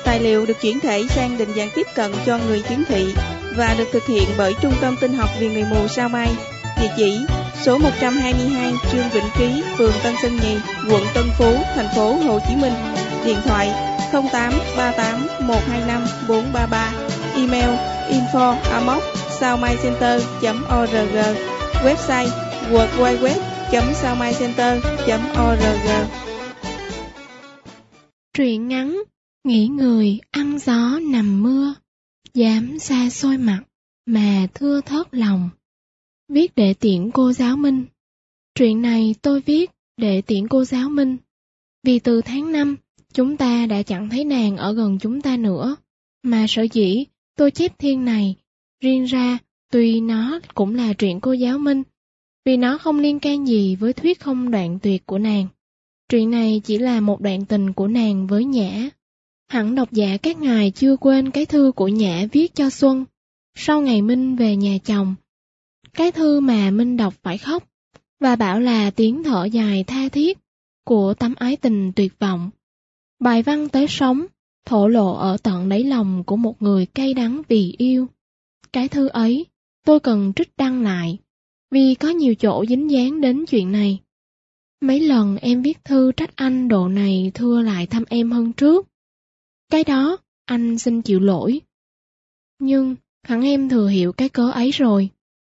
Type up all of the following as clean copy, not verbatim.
Tài liệu được chuyển thể sang định dạng tiếp cận cho người khiếm thị và được thực hiện bởi Trung tâm Tin học vì người mù Sao Mai. Địa chỉ: số 122 Trương Vĩnh Ký, phường Tân Sơn Nhì, quận Tân Phú, thành phố Hồ Chí Minh. Điện thoại 0838 125 433. Email info@saomaicenter.org. Website www.saomaicenter.org. Truyện ngắn Nghĩ người ăn gió nằm mưa, dám xa xôi mặt mà thưa thớt lòng. Viết để tiễn cô giáo Minh. Truyện này tôi viết để tiễn cô giáo Minh, vì từ tháng 5 chúng ta đã chẳng thấy nàng ở gần chúng ta nữa, mà sở dĩ tôi chép thiên này riêng ra, tuy nó cũng là truyện cô giáo Minh, vì nó không liên can gì với thuyết không đoạn tuyệt của nàng. Truyện này chỉ là một đoạn tình của nàng với Nhã. Hẳn độc giả các ngài chưa quên cái thư của Nhã viết cho Xuân sau ngày Minh về nhà chồng. Cái thư mà Minh đọc phải khóc, và bảo là tiếng thở dài tha thiết của tấm ái tình tuyệt vọng. Bài văn tới sống, thổ lộ ở tận đáy lòng của một người cay đắng vì yêu. Cái thư ấy, tôi cần trích đăng lại, vì có nhiều chỗ dính dáng đến chuyện này. Mấy lần em viết thư trách anh độ này thưa lại thăm em hơn trước. Cái đó, anh xin chịu lỗi. Nhưng, hẳn em thừa hiểu cái cớ ấy rồi.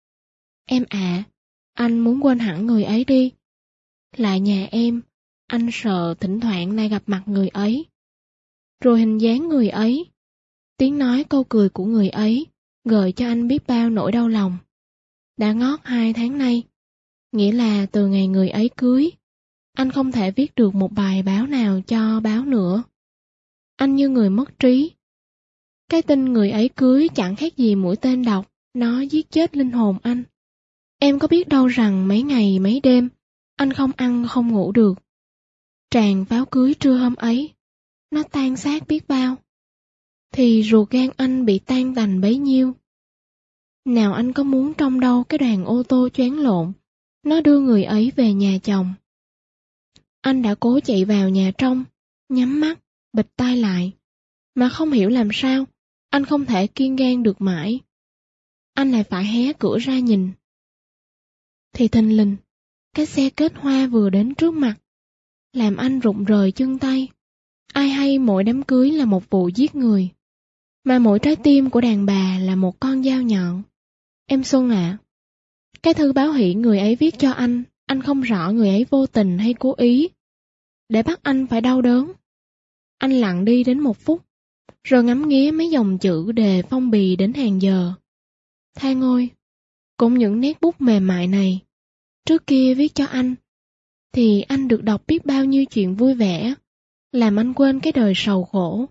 Em ạ, anh muốn quên hẳn người ấy đi. Lại nhà em, anh sợ thỉnh thoảng lại gặp mặt người ấy. Rồi hình dáng người ấy, tiếng nói câu cười của người ấy, gợi cho anh biết bao nỗi đau lòng. Đã ngót 2 tháng nay, nghĩa là từ ngày người ấy cưới, anh không thể viết được một bài báo nào cho báo nữa. Anh như người mất trí. Cái tin người ấy cưới chẳng khác gì mũi tên độc, nó giết chết linh hồn anh. Em có biết đâu rằng mấy ngày mấy đêm, anh không ăn không ngủ được. Tràng pháo cưới trưa hôm ấy, nó tan xác biết bao. Thì ruột gan anh bị tan tành bấy nhiêu. Nào anh có muốn trông đâu cái đoàn ô tô choáng lộn, nó đưa người ấy về nhà chồng. Anh đã cố chạy vào nhà trong, nhắm mắt, bịt tai lại, mà không hiểu làm sao, anh không thể kiên gan được mãi. Anh lại phải hé cửa ra nhìn. Thì thình lình, cái xe kết hoa vừa đến trước mặt, làm anh rụng rời chân tay. Ai hay mỗi đám cưới là một vụ giết người, mà mỗi trái tim của đàn bà là một con dao nhọn. Em Xuân ạ, cái thư báo hỷ người ấy viết cho anh không rõ người ấy vô tình hay cố ý, để bắt anh phải đau đớn. Anh lặng đi đến 1 phút, rồi ngắm nghía mấy dòng chữ đề phong bì đến hàng giờ. Tha ngôi, cũng những nét bút mềm mại này, trước kia viết cho anh, thì anh được đọc biết bao nhiêu chuyện vui vẻ, làm anh quên cái đời sầu khổ.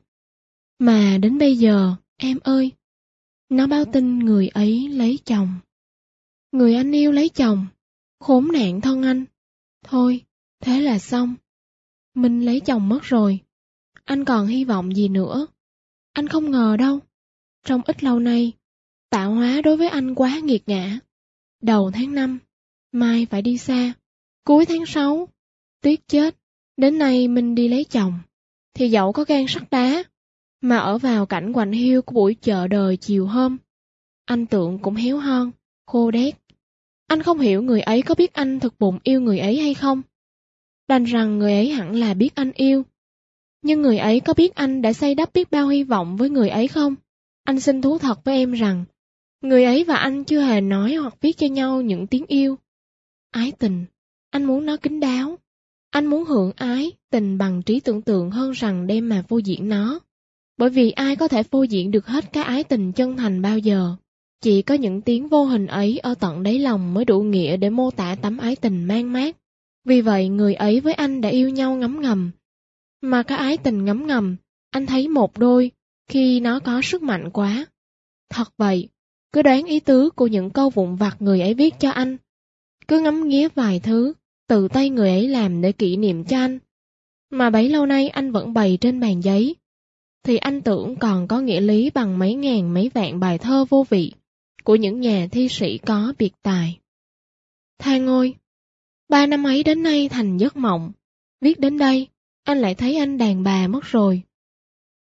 Mà đến bây giờ, em ơi, nó báo tin người ấy lấy chồng. Người anh yêu lấy chồng, khốn nạn thân anh. Thôi, thế là xong. Minh lấy chồng mất rồi, anh còn hy vọng gì nữa. Anh không ngờ đâu, trong ít lâu nay, tạo hóa đối với anh quá nghiệt ngã. Đầu tháng 5, mai phải đi xa. Cuối tháng 6, Tuyết chết. Đến nay Minh đi lấy chồng, thì dẫu có gan sắt đá, mà ở vào cảnh quạnh hiu của buổi chợ đời chiều hôm, anh tưởng cũng héo hon, khô đét. Anh không hiểu người ấy có biết anh thực bụng yêu người ấy hay không. Đành rằng người ấy hẳn là biết anh yêu. Nhưng người ấy có biết anh đã xây đắp biết bao hy vọng với người ấy không? Anh xin thú thật với em rằng, người ấy và anh chưa hề nói hoặc viết cho nhau những tiếng yêu. Ái tình, anh muốn nó kín đáo. Anh muốn hưởng ái, tình bằng trí tưởng tượng hơn rằng đem mà phô diễn nó. Bởi vì ai có thể phô diễn được hết cái ái tình chân thành bao giờ. Chỉ có những tiếng vô hình ấy ở tận đáy lòng mới đủ nghĩa để mô tả tấm ái tình man mác. Vì vậy người ấy với anh đã yêu nhau ngấm ngầm. Mà cái ái tình ngấm ngầm, anh thấy một đôi khi nó có sức mạnh quá. Thật vậy, cứ đoán ý tứ của những câu vụn vặt người ấy viết cho anh. Cứ ngắm nghía vài thứ, từ tay người ấy làm để kỷ niệm cho anh. Mà bấy lâu nay anh vẫn bày trên bàn giấy. Thì anh tưởng còn có nghĩa lý bằng mấy ngàn mấy vạn bài thơ vô vị của những nhà thi sĩ có biệt tài. Tha ngôi, 3 năm ấy đến nay thành giấc mộng. Viết đến đây, anh lại thấy anh đàn bà mất rồi.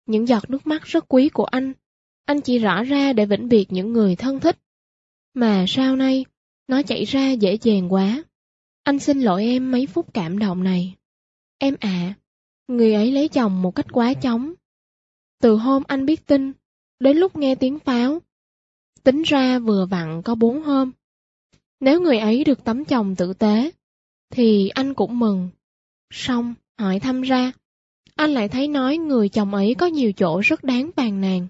những giọt nước mắt rất quý của anh chỉ rõ ra để vĩnh biệt những người thân thích. Mà sau này, nó chảy ra dễ dàng quá. Anh xin lỗi em mấy phút cảm động này. Em ạ, người ấy lấy chồng một cách quá chóng. Từ hôm anh biết tin, đến lúc nghe tiếng pháo, tính ra vừa vặn có 4 hôm. Nếu người ấy được tấm chồng tử tế, thì anh cũng mừng. Xong, hỏi thăm ra, anh lại thấy nói người chồng ấy có nhiều chỗ rất đáng phàn nàn.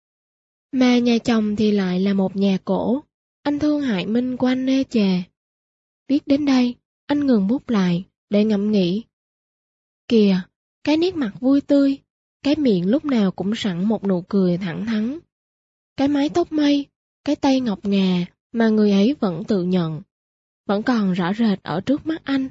Mà nhà chồng thì lại là một nhà cổ, anh thương hại Minh của anh nê chề. Viết đến đây, anh ngừng bút lại, để ngẫm nghĩ. Kìa, cái nét mặt vui tươi, cái miệng lúc nào cũng sẵn một nụ cười thẳng thắn. Cái mái tóc mây, cái tay ngọc ngà mà người ấy vẫn tự nhận, vẫn còn rõ rệt ở trước mắt anh.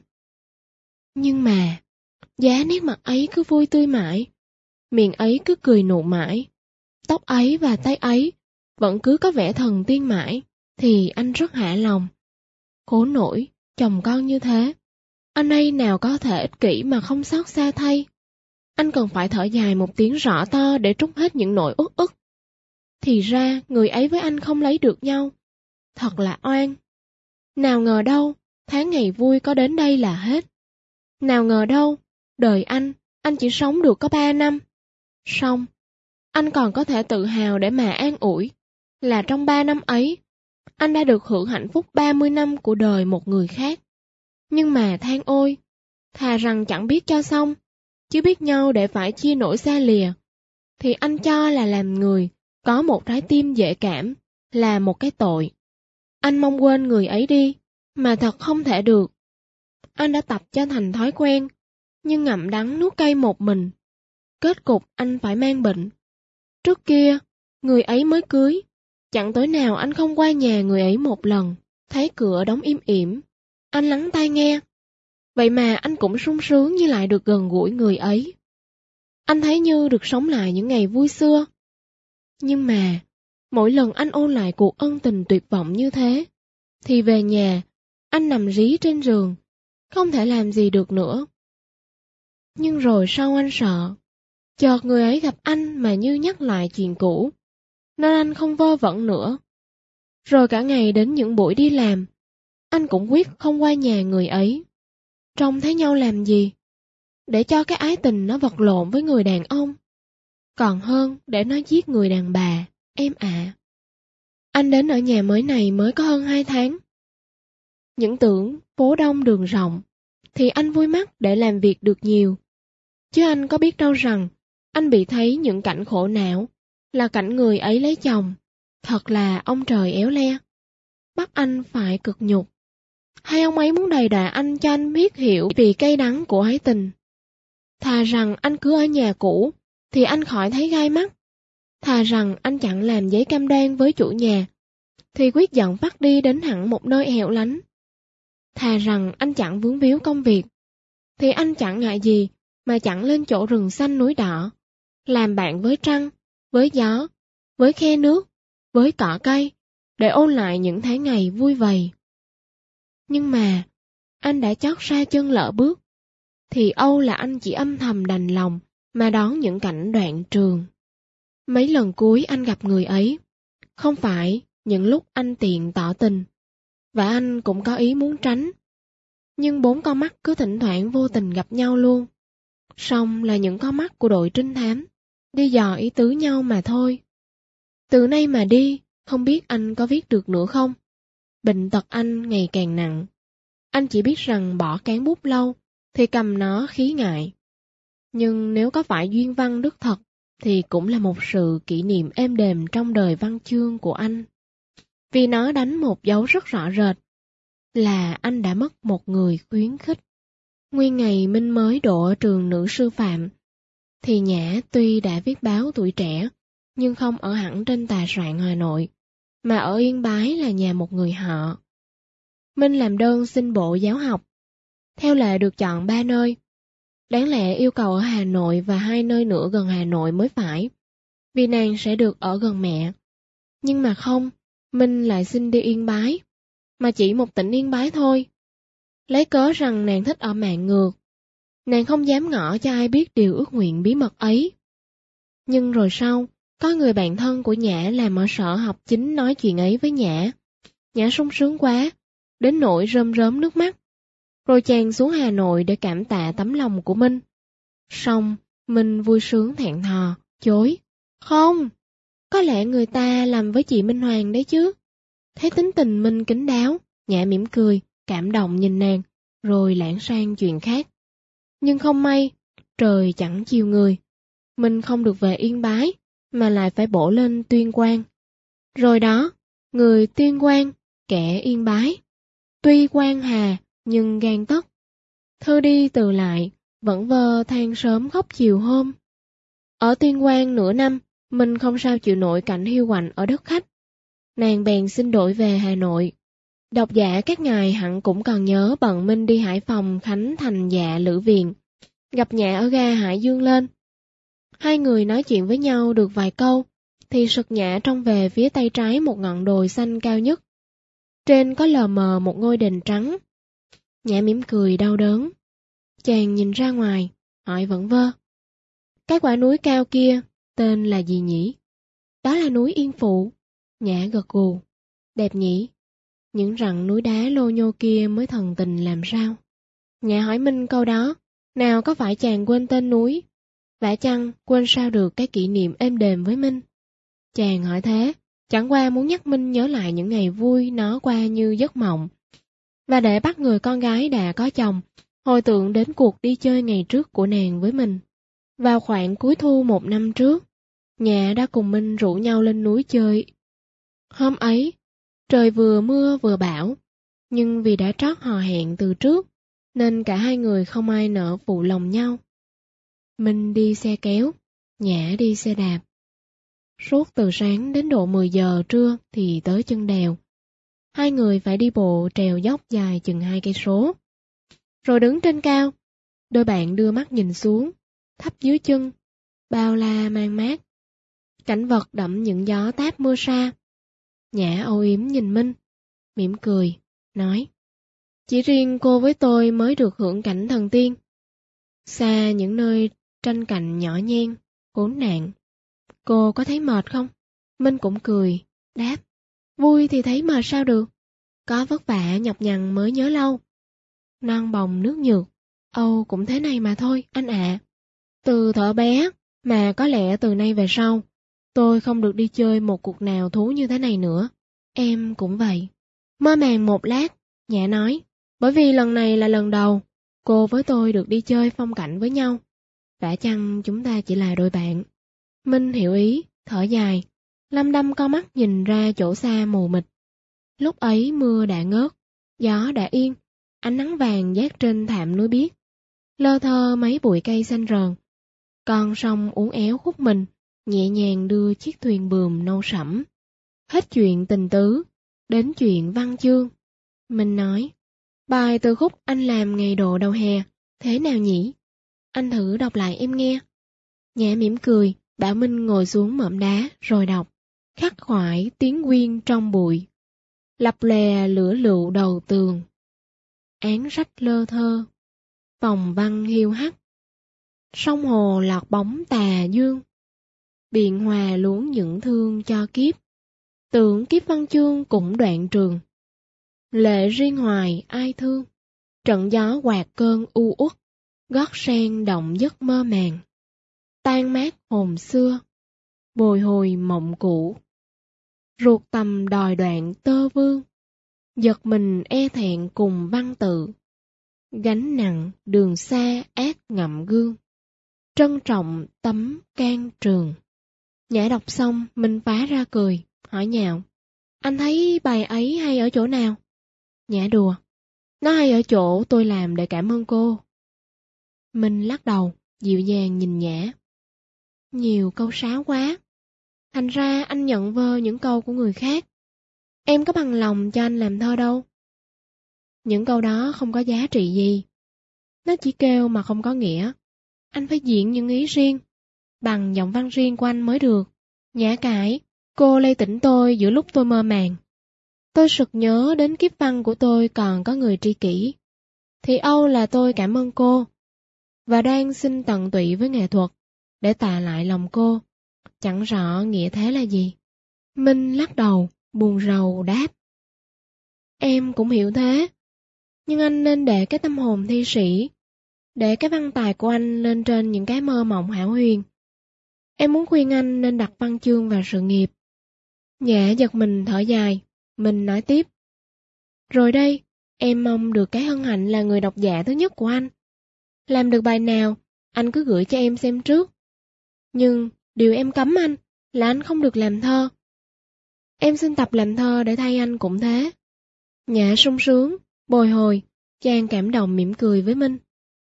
Nhưng mà, giá nét mặt ấy cứ vui tươi mãi, miệng ấy cứ cười nụ mãi, tóc ấy và tay ấy vẫn cứ có vẻ thần tiên mãi, thì anh rất hả lòng. Khổ nổi, chồng con như thế, anh ấy nào có thể ích kỷ mà không xót xa thay. Anh cần phải thở dài một tiếng rõ to để trút hết những nỗi uất ức. Thì ra người ấy với anh không lấy được nhau. Thật là oan. Nào ngờ đâu, tháng ngày vui có đến đây là hết. Nào ngờ đâu, đời anh chỉ sống được có 3 năm. Xong, anh còn có thể tự hào để mà an ủi, là trong 3 năm ấy, anh đã được hưởng hạnh phúc 30 năm của đời một người khác. Nhưng mà than ôi, thà rằng chẳng biết cho xong, chứ biết nhau để phải chia nỗi xa lìa, thì anh cho là làm người có một trái tim dễ cảm là một cái tội. Anh mong quên người ấy đi, mà thật không thể được. Anh đã tập cho thành thói quen, nhưng ngậm đắng nuốt cay một mình. Kết cục anh phải mang bệnh. Trước kia, người ấy mới cưới, chẳng tối nào anh không qua nhà người ấy một lần, thấy cửa đóng im ỉm, anh lắng tai nghe. Vậy mà anh cũng sung sướng như lại được gần gũi người ấy. Anh thấy như được sống lại những ngày vui xưa. Nhưng mà, mỗi lần anh ôn lại cuộc ân tình tuyệt vọng như thế, thì về nhà, anh nằm rí trên giường, không thể làm gì được nữa. Nhưng rồi sau anh sợ, chợt người ấy gặp anh mà như nhắc lại chuyện cũ, nên anh không vơ vẩn nữa. Rồi cả ngày đến những buổi đi làm, anh cũng quyết không qua nhà người ấy. Trông thấy nhau làm gì? Để cho cái ái tình nó vật lộn với người đàn ông. Còn hơn để nó giết người đàn bà, em ạ. Anh đến ở nhà mới này mới có hơn 2 tháng. Những tưởng phố đông đường rộng, thì anh vui mắt để làm việc được nhiều. Chứ anh có biết đâu rằng, anh bị thấy những cảnh khổ não, là cảnh người ấy lấy chồng. Thật là ông trời éo le. Bắt anh phải cực nhục. Hay ông ấy muốn đầy đà anh cho anh biết hiểu vì cay đắng của ái tình. Thà rằng anh cứ ở nhà cũ, thì anh khỏi thấy gai mắt. Thà rằng anh chẳng làm giấy cam đoan với chủ nhà, thì quyết giận vắt đi đến hẳn một nơi hẻo lánh. Thà rằng anh chẳng vướng víu công việc, thì anh chẳng ngại gì mà chẳng lên chỗ rừng xanh núi đỏ, làm bạn với trăng, với gió, với khe nước, với cỏ cây, để ôn lại những tháng ngày vui vầy. Nhưng mà, anh đã chót sa chân lỡ bước, thì âu là anh chỉ âm thầm đành lòng mà đón những cảnh đoạn trường. Mấy lần cuối anh gặp người ấy, không phải những lúc anh tiện tỏ tình, và anh cũng có ý muốn tránh. Nhưng 4 con mắt cứ thỉnh thoảng vô tình gặp nhau luôn. Song là những con mắt của đội trinh thám, đi dò ý tứ nhau mà thôi. Từ nay mà đi, không biết anh có viết được nữa không? Bệnh tật anh ngày càng nặng. Anh chỉ biết rằng bỏ cán bút lâu, thì cầm nó khí ngại. Nhưng nếu có phải duyên văn đức thật, thì cũng là một sự kỷ niệm êm đềm trong đời văn chương của anh. Vì nó đánh một dấu rất rõ rệt, là anh đã mất một người khuyến khích. Nguyên ngày Minh mới đỗ ở trường nữ sư phạm, thì Nhã tuy đã viết báo Tuổi Trẻ, nhưng không ở hẳn trên tòa soạn Hà Nội, mà ở Yên Bái là nhà một người họ. Minh làm đơn xin bộ giáo học. Theo lệ được chọn 3 nơi. Đáng lẽ yêu cầu ở Hà Nội và 2 nơi nữa gần Hà Nội mới phải, vì nàng sẽ được ở gần mẹ. Nhưng mà không, Minh lại xin đi Yên Bái, mà chỉ một tỉnh Yên Bái thôi. Lấy cớ rằng nàng thích ở Mạn Ngược. Nàng không dám ngỏ cho ai biết điều ước nguyện bí mật ấy. Nhưng rồi sau, có người bạn thân của Nhã làm ở sở học chính nói chuyện ấy với Nhã. Nhã sung sướng quá, đến nỗi rơm rớm nước mắt. Rồi chàng xuống Hà Nội để cảm tạ tấm lòng của Minh. Xong, Minh vui sướng thẹn thò, chối. Không, có lẽ người ta làm với chị Minh Hoàng đấy chứ. Thấy tính tình Minh kín đáo, Nhã mỉm cười, cảm động nhìn nàng, rồi lãng sang chuyện khác. Nhưng không may, trời chẳng chiều người. Minh không được về Yên Bái, mà lại phải bổ lên Tuyên Quang. Rồi đó, người Tuyên Quang, kẻ Yên Bái. Tuy quan hà, nhưng gan tất. Thư đi từ lại, vẫn vơ than sớm khóc chiều hôm. Ở Tuyên Quang nửa năm, Minh không sao chịu nổi cảnh hiu quạnh ở đất khách. Nàng bèn xin đổi về Hà Nội. Độc giả các ngài hẳn cũng còn nhớ bận Minh đi Hải Phòng khánh thành dạ Lữ Viện, gặp Nhã ở ga Hải Dương lên. Hai người nói chuyện với nhau được vài câu, thì sực Nhã trông về phía tay trái một ngọn đồi xanh cao nhất. Trên có lờ mờ một ngôi đền trắng. Nhã mỉm cười đau đớn. Chàng nhìn ra ngoài, hỏi vẩn vơ. Cái quả núi cao kia, tên là gì nhỉ? Đó là núi Yên Phụ. Nhã gật gù. Đẹp nhỉ? Những rặng núi đá lô nhô kia mới thần tình làm sao? Nhã hỏi Minh câu đó, nào có phải chàng quên tên núi? Vả chăng quên sao được cái kỷ niệm êm đềm với Minh? Chàng hỏi thế, chẳng qua muốn nhắc Minh nhớ lại những ngày vui nó qua như giấc mộng. Và để bắt người con gái đã có chồng, hồi tưởng đến cuộc đi chơi ngày trước của nàng với mình. Vào khoảng cuối thu một năm trước, Nhã đã cùng Minh rủ nhau lên núi chơi. Hôm ấy, trời vừa mưa vừa bão, nhưng vì đã trót hò hẹn từ trước, nên cả hai người không ai nỡ phụ lòng nhau. Minh đi xe kéo, Nhã đi xe đạp. Suốt từ sáng đến độ 10 giờ trưa thì tới chân đèo. Hai người phải đi bộ trèo dốc dài chừng 2 cây số. Rồi đứng trên cao, đôi bạn đưa mắt nhìn xuống, thấp dưới chân, bao la man mát. Cảnh vật đậm những gió táp mưa sa. Nhã âu yếm nhìn Minh, mỉm cười, nói: Chỉ riêng cô với tôi mới được hưởng cảnh thần tiên. Xa những nơi tranh cạnh nhỏ nhen, khốn nạn. Cô có thấy mệt không? Minh cũng cười, đáp: Vui thì thấy mệt sao được. Có vất vả nhọc nhằn mới nhớ lâu. Non bồng nước nhược, Âu cũng thế này mà thôi, anh ạ. Từ thuở bé, mà có lẽ từ nay về sau, tôi không được đi chơi một cuộc nào thú như thế này nữa. Em cũng vậy. Mơ màng một lát, Nhã nói, bởi vì lần này là lần đầu, cô với tôi được đi chơi phong cảnh với nhau. Vả chăng chúng ta chỉ là đôi bạn. Minh hiểu ý, thở dài, lăm đăm con mắt nhìn ra chỗ xa mù mịt. Lúc ấy mưa đã ngớt, gió đã yên, ánh nắng vàng dát trên thảm núi biếc. Lơ thơ mấy bụi cây xanh rờn. Con sông uốn éo khúc mình, nhẹ nhàng đưa chiếc thuyền buồm nâu sẫm. Hết chuyện tình tứ, đến chuyện văn chương. Minh nói, bài từ khúc anh làm ngày độ đầu hè, thế nào nhỉ? Anh thử đọc lại em nghe. Nhã mỉm cười, bảo Minh ngồi xuống mỏm đá rồi đọc. Khắc khoải tiếng quyên trong bụi, lập lè lửa lựu đầu tường. Án sách lơ thơ, vòng văn hiu hắt. Sông hồ lọt bóng tà dương, biện hòa luống những thương cho kiếp. Tưởng kiếp văn chương cũng đoạn trường, lệ riêng hoài ai thương. Trận gió quạt cơn u uất, gót sen động giấc mơ màng. Tan mát hồn xưa, bồi hồi mộng cũ. Ruột tầm đòi đoạn tơ vương, giật mình e thẹn cùng văn tự. Gánh nặng đường xa ác ngậm gương, trân trọng tấm can trường. Nhã đọc xong, Minh phá ra cười, hỏi nhạo, anh thấy bài ấy hay ở chỗ nào? Nhã đùa, nó hay ở chỗ tôi làm để cảm ơn cô. Minh lắc đầu, dịu dàng nhìn Nhã. Nhiều câu sáo quá. Thành ra anh nhận vơ những câu của người khác. Em có bằng lòng cho anh làm thơ đâu. Những câu đó không có giá trị gì. Nó chỉ kêu mà không có nghĩa. Anh phải diễn những ý riêng, bằng giọng văn riêng của anh mới được. Nhã cãi, cô lay tỉnh tôi giữa lúc tôi mơ màng. Tôi sực nhớ đến kiếp văn của tôi còn có người tri kỷ. Thì âu là tôi cảm ơn cô, và đang xin tận tụy với nghệ thuật, để tạ lại lòng cô, chẳng rõ nghĩa thế là gì. Minh lắc đầu, buồn rầu đáp. Em cũng hiểu thế, nhưng anh nên để cái tâm hồn thi sĩ, để cái văn tài của anh lên trên những cái mơ mộng hão huyền. Em muốn khuyên anh nên đặt văn chương vào sự nghiệp. Nhã giật mình thở dài, mình nói tiếp. Rồi đây, em mong được cái hân hạnh là người độc giả thứ nhất của anh. Làm được bài nào, anh cứ gửi cho em xem trước. Nhưng điều em cấm anh là anh không được làm thơ. Em xin tập làm thơ để thay anh cũng thế. Nhã sung sướng, bồi hồi, chàng cảm động mỉm cười với Minh.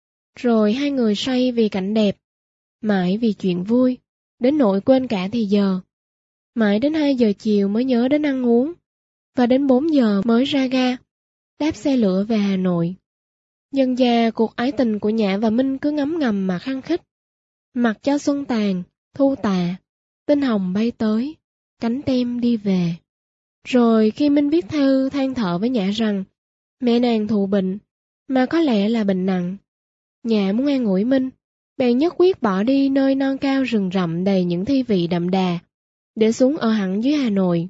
Rồi hai người say vì cảnh đẹp, mãi vì chuyện vui, đến nỗi quên cả thì giờ. Mãi đến 2 giờ chiều mới nhớ đến ăn uống, và đến 4 giờ mới ra ga, đáp xe lửa về Hà Nội. Dần dà cuộc ái tình của Nhã và Minh cứ ngấm ngầm mà khăng khít. Mặc cho xuân tàn, thu tà, tinh hồng bay tới, cánh tem đi về. Rồi khi Minh viết thư than thở với Nhã rằng mẹ nàng thụ bệnh, mà có lẽ là bệnh nặng. Nhã muốn an ủi Minh, bèn nhất quyết bỏ đi nơi non cao rừng rậm đầy những thi vị đậm đà, để xuống ở hẳn dưới Hà Nội.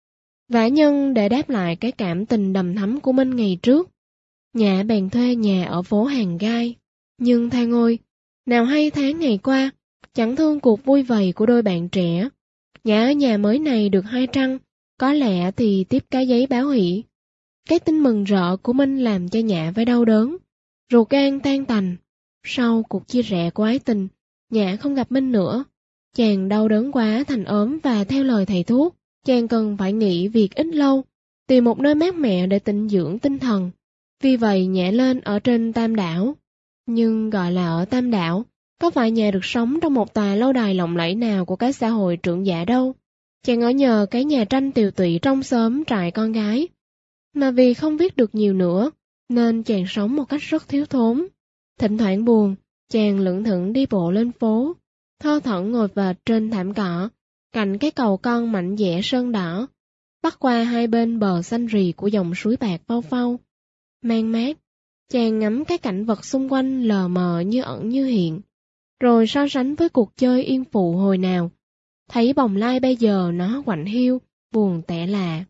Vả nhân để đáp lại cái cảm tình đầm thắm của Minh ngày trước, Nhã bèn thuê nhà ở phố Hàng Gai. Nhưng than ôi, nào hay tháng ngày qua, chẳng thương cuộc vui vầy của đôi bạn trẻ. Nhã ở nhà mới này được 2 trăng, có lẽ thì tiếp cái giấy báo hỷ. Cái tin mừng rỡ của Minh làm cho Nhã phải đau đớn, ruột gan tan tành. Sau cuộc chia rẽ của ái tình, Nhã không gặp Minh nữa. Chàng đau đớn quá thành ốm và theo lời thầy thuốc, chàng cần phải nghỉ việc ít lâu, tìm một nơi mát mẻ để tĩnh dưỡng tinh thần. Vì vậy Nhã lên ở trên Tam Đảo. Nhưng gọi là ở Tam Đảo, có phải Nhã được sống trong một tòa lâu đài lộng lẫy nào của cái xã hội trưởng giả đâu. Chàng ở nhờ cái nhà tranh tiều tụy trong xóm trại con gái. Mà vì không viết được nhiều nữa, nên chàng sống một cách rất thiếu thốn. Thỉnh thoảng buồn, chàng lững thững đi bộ lên phố, thơ thẩn ngồi vệt trên thảm cỏ, cạnh cái cầu con mảnh dẻ sơn đỏ, bắc qua hai bên bờ xanh rì của dòng suối bạc phau phau. Man mát, chàng ngắm cái cảnh vật xung quanh lờ mờ như ẩn như hiện, rồi so sánh với cuộc chơi yên phụ hồi nào. Thấy bồng lai bây giờ nó quạnh hiu, buồn tẻ lạ.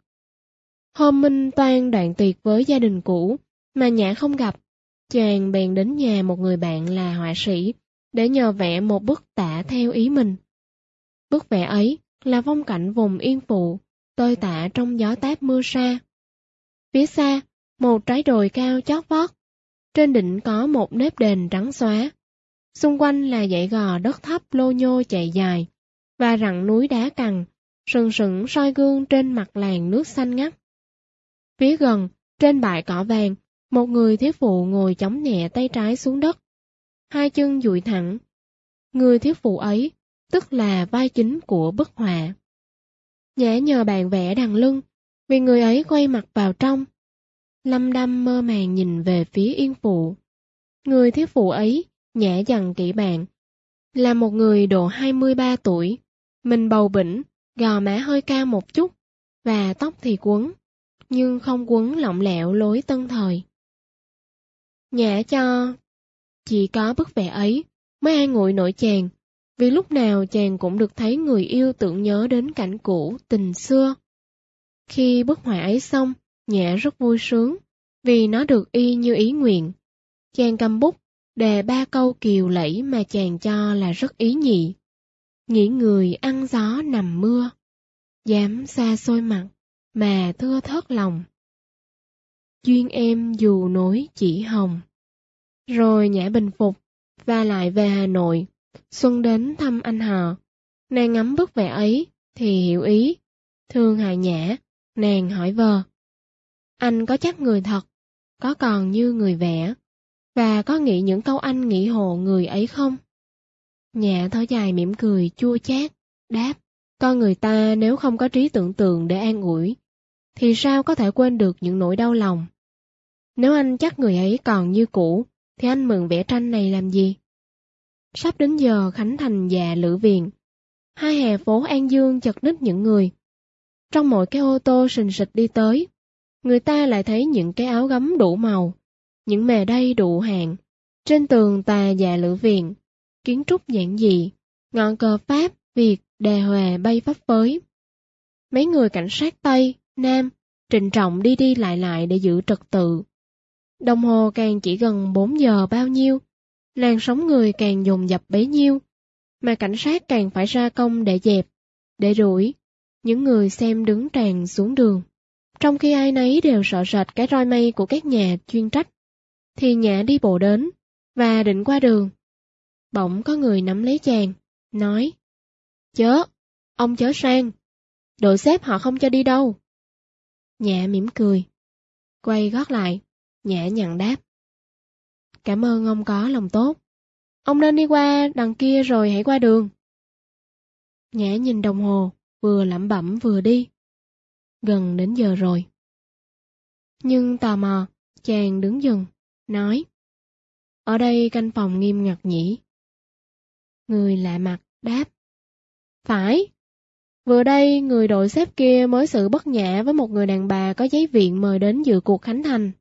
Hôm Minh toan đoạn tiệc với gia đình cũ, mà Nhã không gặp, chàng bèn đến nhà một người bạn là họa sĩ, để nhờ vẽ một bức tả theo ý mình. Bức vẽ ấy là phong cảnh vùng yên phụ, tơi tả trong gió táp mưa sa. Phía xa, một trái đồi cao chót vót, trên đỉnh có một nếp đền trắng xóa. Xung quanh là dãy gò đất thấp lô nhô chạy dài, và rặng núi đá cằn, sừng sững soi gương trên mặt làn nước xanh ngắt. Phía gần, trên bãi cỏ vàng, một người thiếu phụ ngồi chống nhẹ tay trái xuống đất, 2 chân duỗi thẳng. Người thiếu phụ ấy, tức là vai chính của bức họa. Nhã nhờ bạn vẽ đằng lưng, vì người ấy quay mặt vào trong. Lâm đăm mơ màng nhìn về phía yên phụ. Người thiếu phụ ấy, Nhã dằn kỹ bạn, là một người độ 23 tuổi, mình bầu bĩnh, gò má hơi cao một chút, và tóc thì quấn, nhưng không quấn lỏng lẻo lối tân thời. Nhã cho chỉ có bức vẽ ấy mới an ủi nỗi chàng, vì lúc nào chàng cũng được thấy người yêu tưởng nhớ đến cảnh cũ tình xưa. Khi bức họa ấy xong, Nhã rất vui sướng, vì nó được y như ý nguyện. Chàng cầm bút, đề 3 câu kiều lẫy mà chàng cho là rất ý nhị. Nghĩ người ăn gió nằm mưa, dám xa xôi mặt, mà thưa thớt lòng. Duyên em dù nối chỉ hồng. Rồi Nhã bình phục, và lại về Hà Nội. Xuân đến thăm anh Hò. Nàng ngắm bức vẽ ấy, thì hiểu ý. Thương hại Nhã, nàng hỏi vờ. Anh có chắc người thật, có còn như người vẽ, và có nghĩ những câu anh nghĩ hộ người ấy không? Nhã thở dài mỉm cười chua chát, đáp, con người ta nếu không có trí tưởng tượng để an ủi, thì sao có thể quên được những nỗi đau lòng? Nếu anh chắc người ấy còn như cũ, thì anh mượn vẽ tranh này làm gì? Sắp đến giờ khánh thành dạ Lữ Viện. Hai hè phố An Dương chật ních những người. Trong mỗi cái ô tô sình sịch đi tới, người ta lại thấy những cái áo gấm đủ màu, những mề đay đủ hạng. Trên tường tòa dạ Lữ Viện, kiến trúc giản dị, ngọn cờ Pháp việc đề huề bay phấp phới. Mấy người cảnh sát Tây, Nam, trịnh trọng đi đi lại để giữ trật tự. Đồng hồ càng chỉ gần 4 giờ bao nhiêu, làn sóng người càng dồn dập bấy nhiêu, mà cảnh sát càng phải ra công để dẹp, để đuổi. Những người xem đứng tràn xuống đường. Trong khi ai nấy đều sợ sệt cái roi mây của các nhà chuyên trách, thì Nhã đi bộ đến, và định qua đường. Bỗng có người nắm lấy chàng, nói: Chớ, ông chớ sang, đội xếp họ không cho đi đâu. Nhã mỉm cười, quay gót lại, Nhã nhận đáp: Cảm ơn ông có lòng tốt. Ông nên đi qua đằng kia rồi hãy qua đường. Nhã nhìn đồng hồ, vừa lẩm bẩm vừa đi. Gần đến giờ rồi. Nhưng tò mò, chàng đứng dừng, nói: Ở đây canh phòng nghiêm ngặt nhỉ? Người lạ mặt đáp: Phải. Vừa đây người đội xếp kia mới xử bất nhã với một người đàn bà có giấy viện mời đến dự cuộc khánh thành.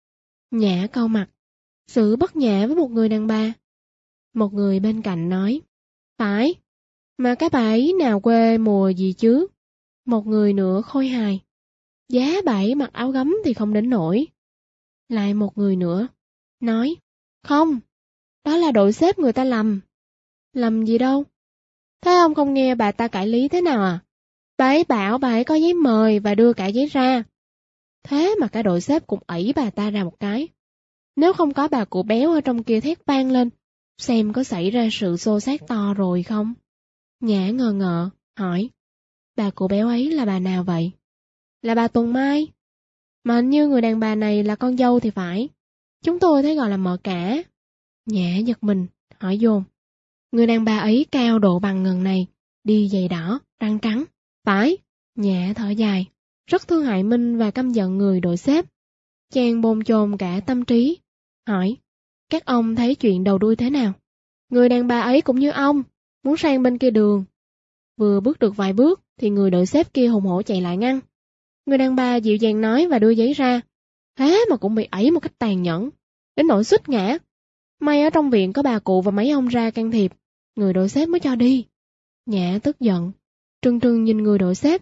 Nhã cau mặt: Xử bất nhã với một người đàn bà? Một người bên cạnh nói: Phải. Mà cái bà ấy nào quê mùa gì chứ? Một người nữa khôi hài: Giá bà ấy mặc áo gấm thì không đến nổi. Lại một người nữa nói: Không, đó là đội xếp người ta lầm. Lầm gì đâu? Thế ông không nghe bà ta cãi lý thế nào à? Bà ấy bảo bà ấy có giấy mời và đưa cả giấy ra. Thế mà cả đội xếp cũng ẩy bà ta ra một cái. Nếu không có bà cụ béo ở trong kia thét vang lên, xem có xảy ra sự xô xát to rồi không? Nhã ngờ ngợ, hỏi: Bà cụ béo ấy là bà nào vậy? Là bà Tuần Mai. Mà hình như người đàn bà này là con dâu thì phải. Chúng tôi thấy gọi là mợ cả. Nhã giật mình, hỏi dồn: Người đàn bà ấy cao độ bằng ngần này, đi giày đỏ, răng trắng. Phải. Nhã thở dài, rất thương hại Minh và căm giận người đội xếp. Chàng bồn chồn cả tâm trí, hỏi: Các ông thấy chuyện đầu đuôi thế nào? Người đàn bà ấy cũng như ông, muốn sang bên kia đường. Vừa bước được vài bước thì người đội xếp kia hùng hổ chạy lại ngăn. Người đàn bà dịu dàng nói và đưa giấy ra. Thế mà cũng bị ẩy một cách tàn nhẫn, đến nỗi suýt ngã. May ở trong viện có bà cụ và mấy ông ra can thiệp, người đội xếp mới cho đi. Nhã tức giận, trừng trừng nhìn người đội xếp.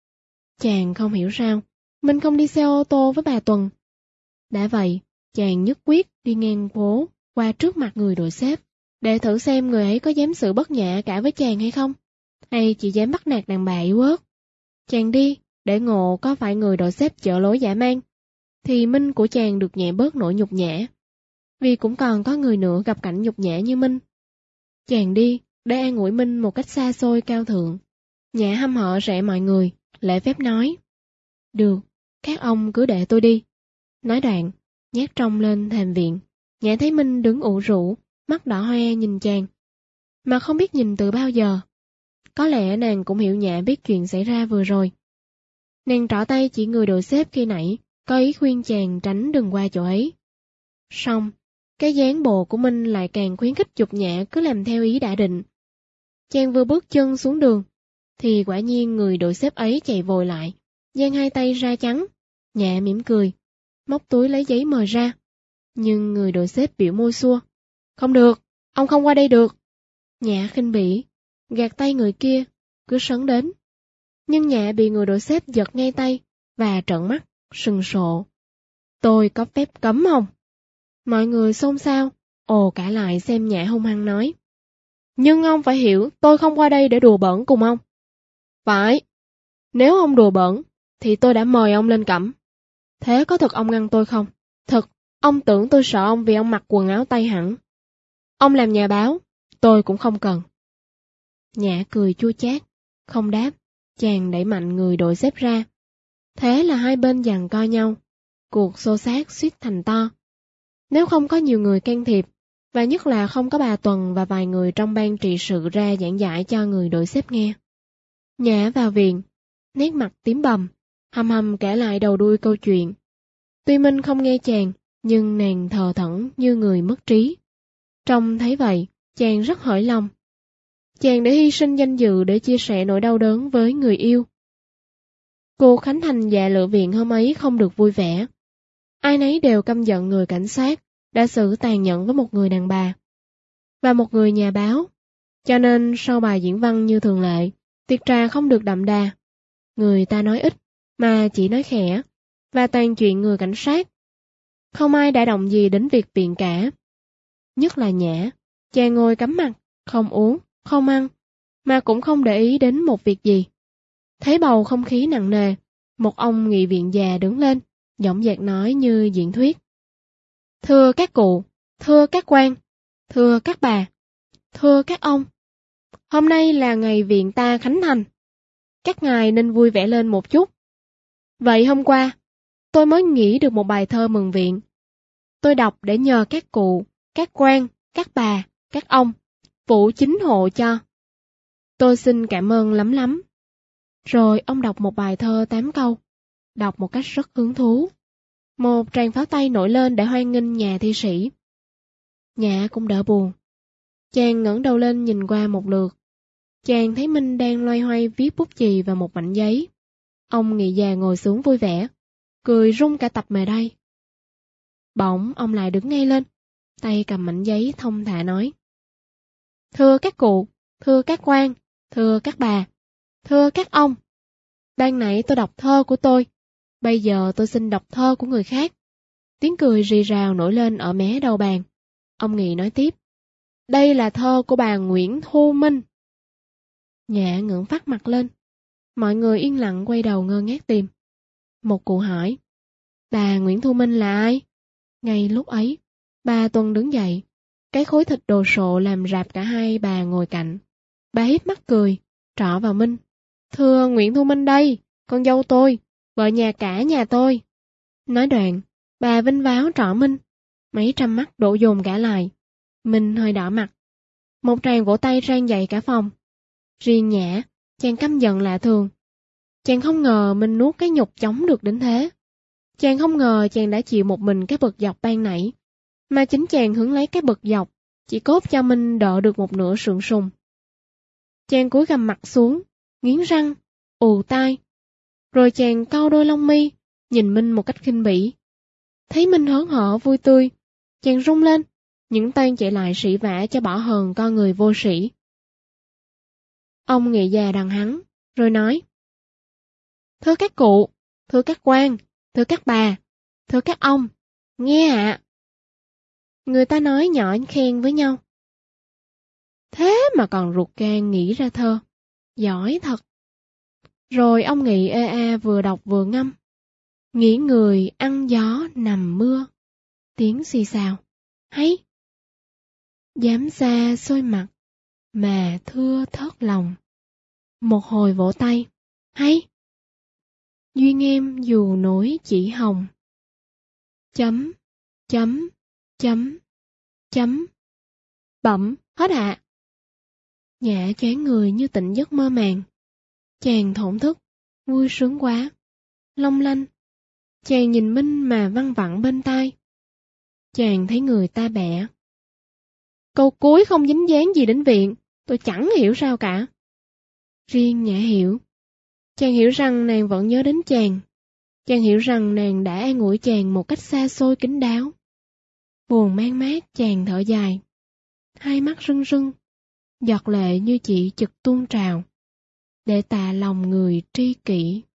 Chàng không hiểu sao mình không đi xe ô tô với bà Tuần. Đã vậy, chàng nhất quyết đi ngang phố qua trước mặt người đội xếp, để thử xem người ấy có dám xử bất nhã cả với chàng hay không, hay chỉ dám bắt nạt đàn bà yếu ớt. Chàng đi, để ngộ có phải người đội xếp chợ lối dã man, thì Minh của chàng được nhẹ bớt nỗi nhục nhã, vì cũng còn có người nữa gặp cảnh nhục nhã như Minh. Chàng đi, để an ủi Minh một cách xa xôi cao thượng. Nhã hăm hở rẽ mọi người, lễ phép nói: Được, các ông cứ để tôi đi. Nói đoạn, nhát trông lên thềm viện, Nhã thấy Minh đứng ủ rũ, mắt đỏ hoe nhìn chàng, mà không biết nhìn từ bao giờ. Có lẽ nàng cũng hiểu Nhã biết chuyện xảy ra vừa rồi. Nàng trỏ tay chỉ người đội xếp khi nãy, có ý khuyên chàng tránh đừng qua chỗ ấy. Xong, cái dáng bộ của Minh lại càng khuyến khích Dục Nhã cứ làm theo ý đã định. Chàng vừa bước chân xuống đường, thì quả nhiên người đội xếp ấy chạy vội lại, giang hai tay ra chắn. Nhã mỉm cười, móc túi lấy giấy mời ra. Nhưng người đội xếp biểu môi xua: Không được, ông không qua đây được. Nhã khinh bỉ, gạt tay người kia, cứ sấn đến. Nhưng Nhã bị người đội xếp giật ngay tay, và trợn mắt, sừng sộ. Tôi có phép cấm không? Mọi người xôn xao, ồ cả lại xem Nhã hung hăng nói: Nhưng ông phải hiểu tôi không qua đây để đùa bỡn cùng ông. Phải, nếu ông đùa bỡn, thì tôi đã mời ông lên cẩm. Thế có thật ông ngăn tôi không? Thật, ông tưởng tôi sợ ông vì ông mặc quần áo Tây hẳn. Ông làm nhà báo, tôi cũng không cần. Nhã cười chua chát, không đáp, chàng đẩy mạnh người đội xếp ra. Thế là hai bên giằng co nhau, cuộc xô xát suýt thành to. Nếu không có nhiều người can thiệp, và nhất là không có bà Tuần và vài người trong ban trị sự ra giảng giải cho người đội xếp nghe. Nhã vào viện, nét mặt tím bầm, hầm hầm kể lại đầu đuôi câu chuyện. Tuy Minh không nghe chàng, nhưng nàng thờ thẫn như người mất trí. Trông thấy vậy, chàng rất hởi lòng. Chàng đã hy sinh danh dự để chia sẻ nỗi đau đớn với người yêu. Cuộc khánh thành dạ lựa viện hôm ấy không được vui vẻ. Ai nấy đều căm giận người cảnh sát đã xử tàn nhẫn với một người đàn bà và một người nhà báo. Cho nên sau bài diễn văn như thường lệ, tiệc trà không được đậm đà. Người ta nói ít, mà chỉ nói khẽ, và toàn chuyện người cảnh sát. Không ai đã động gì đến việc viện cả. Nhất là Nhã, chàng ngồi cắm mặt, không uống, không ăn, mà cũng không để ý đến một việc gì. Thấy bầu không khí nặng nề, một ông nghị viện già đứng lên, giọng dạc nói như diễn thuyết. Thưa các cụ, thưa các quan, thưa các bà, thưa các ông, hôm nay là ngày viện ta khánh thành. Các ngài nên vui vẻ lên một chút. Vậy hôm qua, tôi mới nghĩ được một bài thơ mừng viện. Tôi đọc để nhờ các cụ, các quan, các bà, các ông, phụ chính hộ cho. Tôi xin cảm ơn lắm lắm. Rồi ông đọc một bài thơ 8 câu, đọc một cách rất hứng thú. Một tràng pháo tay nổi lên để hoan nghênh nhà thi sĩ. Nhã cũng đỡ buồn. Chàng ngẩng đầu lên nhìn qua một lượt. Chàng thấy Minh đang loay hoay viết bút chì vào một mảnh giấy. Ông nghị già ngồi xuống vui vẻ, cười rung cả tập mề đay. Bỗng ông lại đứng ngay lên, tay cầm mảnh giấy thông thả nói. Thưa các cụ, thưa các quan, thưa các bà, thưa các ông, ban nãy tôi đọc thơ của tôi, bây giờ tôi xin đọc thơ của người khác. Tiếng cười rì rào nổi lên ở mé đầu bàn. Ông nghị nói tiếp. Đây là thơ của bà Nguyễn Thu Minh. Nhã ngẩng phát mặt lên. Mọi người yên lặng quay đầu ngơ ngác tìm. Một cụ hỏi. Bà Nguyễn Thu Minh là ai? Ngay lúc ấy, bà Tuần đứng dậy. Cái khối thịt đồ sộ làm rạp cả hai bà ngồi cạnh. Bà híp mắt cười, trọ vào Minh. Thưa Nguyễn Thu Minh đây, con dâu tôi, vợ nhà cả nhà tôi. Nói đoạn, bà vinh váo trọ Minh. Mấy trăm mắt đổ dồn cả lại. Minh hơi đỏ mặt. Một tràng vỗ tay rang dậy cả phòng. Riêng Nhã, chàng căm giận lạ thường. Chàng không ngờ Minh nuốt cái nhục chống được đến thế. Chàng không ngờ chàng đã chịu một mình cái bực dọc ban nãy, mà chính chàng hứng lấy cái bực dọc, chỉ cốt cho Minh đỡ được một nửa sườn sùng. Chàng cúi gằm mặt xuống, nghiến răng, ù tai. Rồi chàng cau đôi lông mi, nhìn Minh một cách khinh bỉ. Thấy Minh hớn hở vui tươi, chàng rung lên, những tay chạy lại sỉ vả cho bỏ hờn con người vô sĩ. Ông nghị già đằng hắn, rồi nói. Thưa các cụ, thưa các quan, thưa các bà, thưa các ông, nghe ạ. Người ta nói nhỏ khen với nhau. Thế mà còn ruột gan nghĩ ra thơ, giỏi thật. Rồi ông nghị ê a vừa đọc vừa ngâm. Nghĩ người ăn gió nằm mưa, tiếng xì xào, hay. Dám xa xôi mặt, mà thưa thớt lòng. Một hồi vỗ tay, hay. Duyên em dù nổi chỉ hồng. Chấm, chấm, chấm, chấm. Bẩm, hết ạ. Nhã choáng người như tỉnh giấc mơ màng. Chàng thổn thức, vui sướng quá. Long lanh. Chàng nhìn Minh mà văng vẳng bên tai. Chàng thấy người ta bẻ. Câu cuối không dính dáng gì đến viện, tôi chẳng hiểu sao cả. Riêng Nhã hiểu. Chàng hiểu rằng nàng vẫn nhớ đến chàng. Chàng hiểu rằng nàng đã an ủi chàng một cách xa xôi kín đáo. Buồn man mát chàng thở dài. Hai mắt rưng rưng, giọt lệ như chỉ chực tuôn trào. Để tạ lòng người tri kỷ.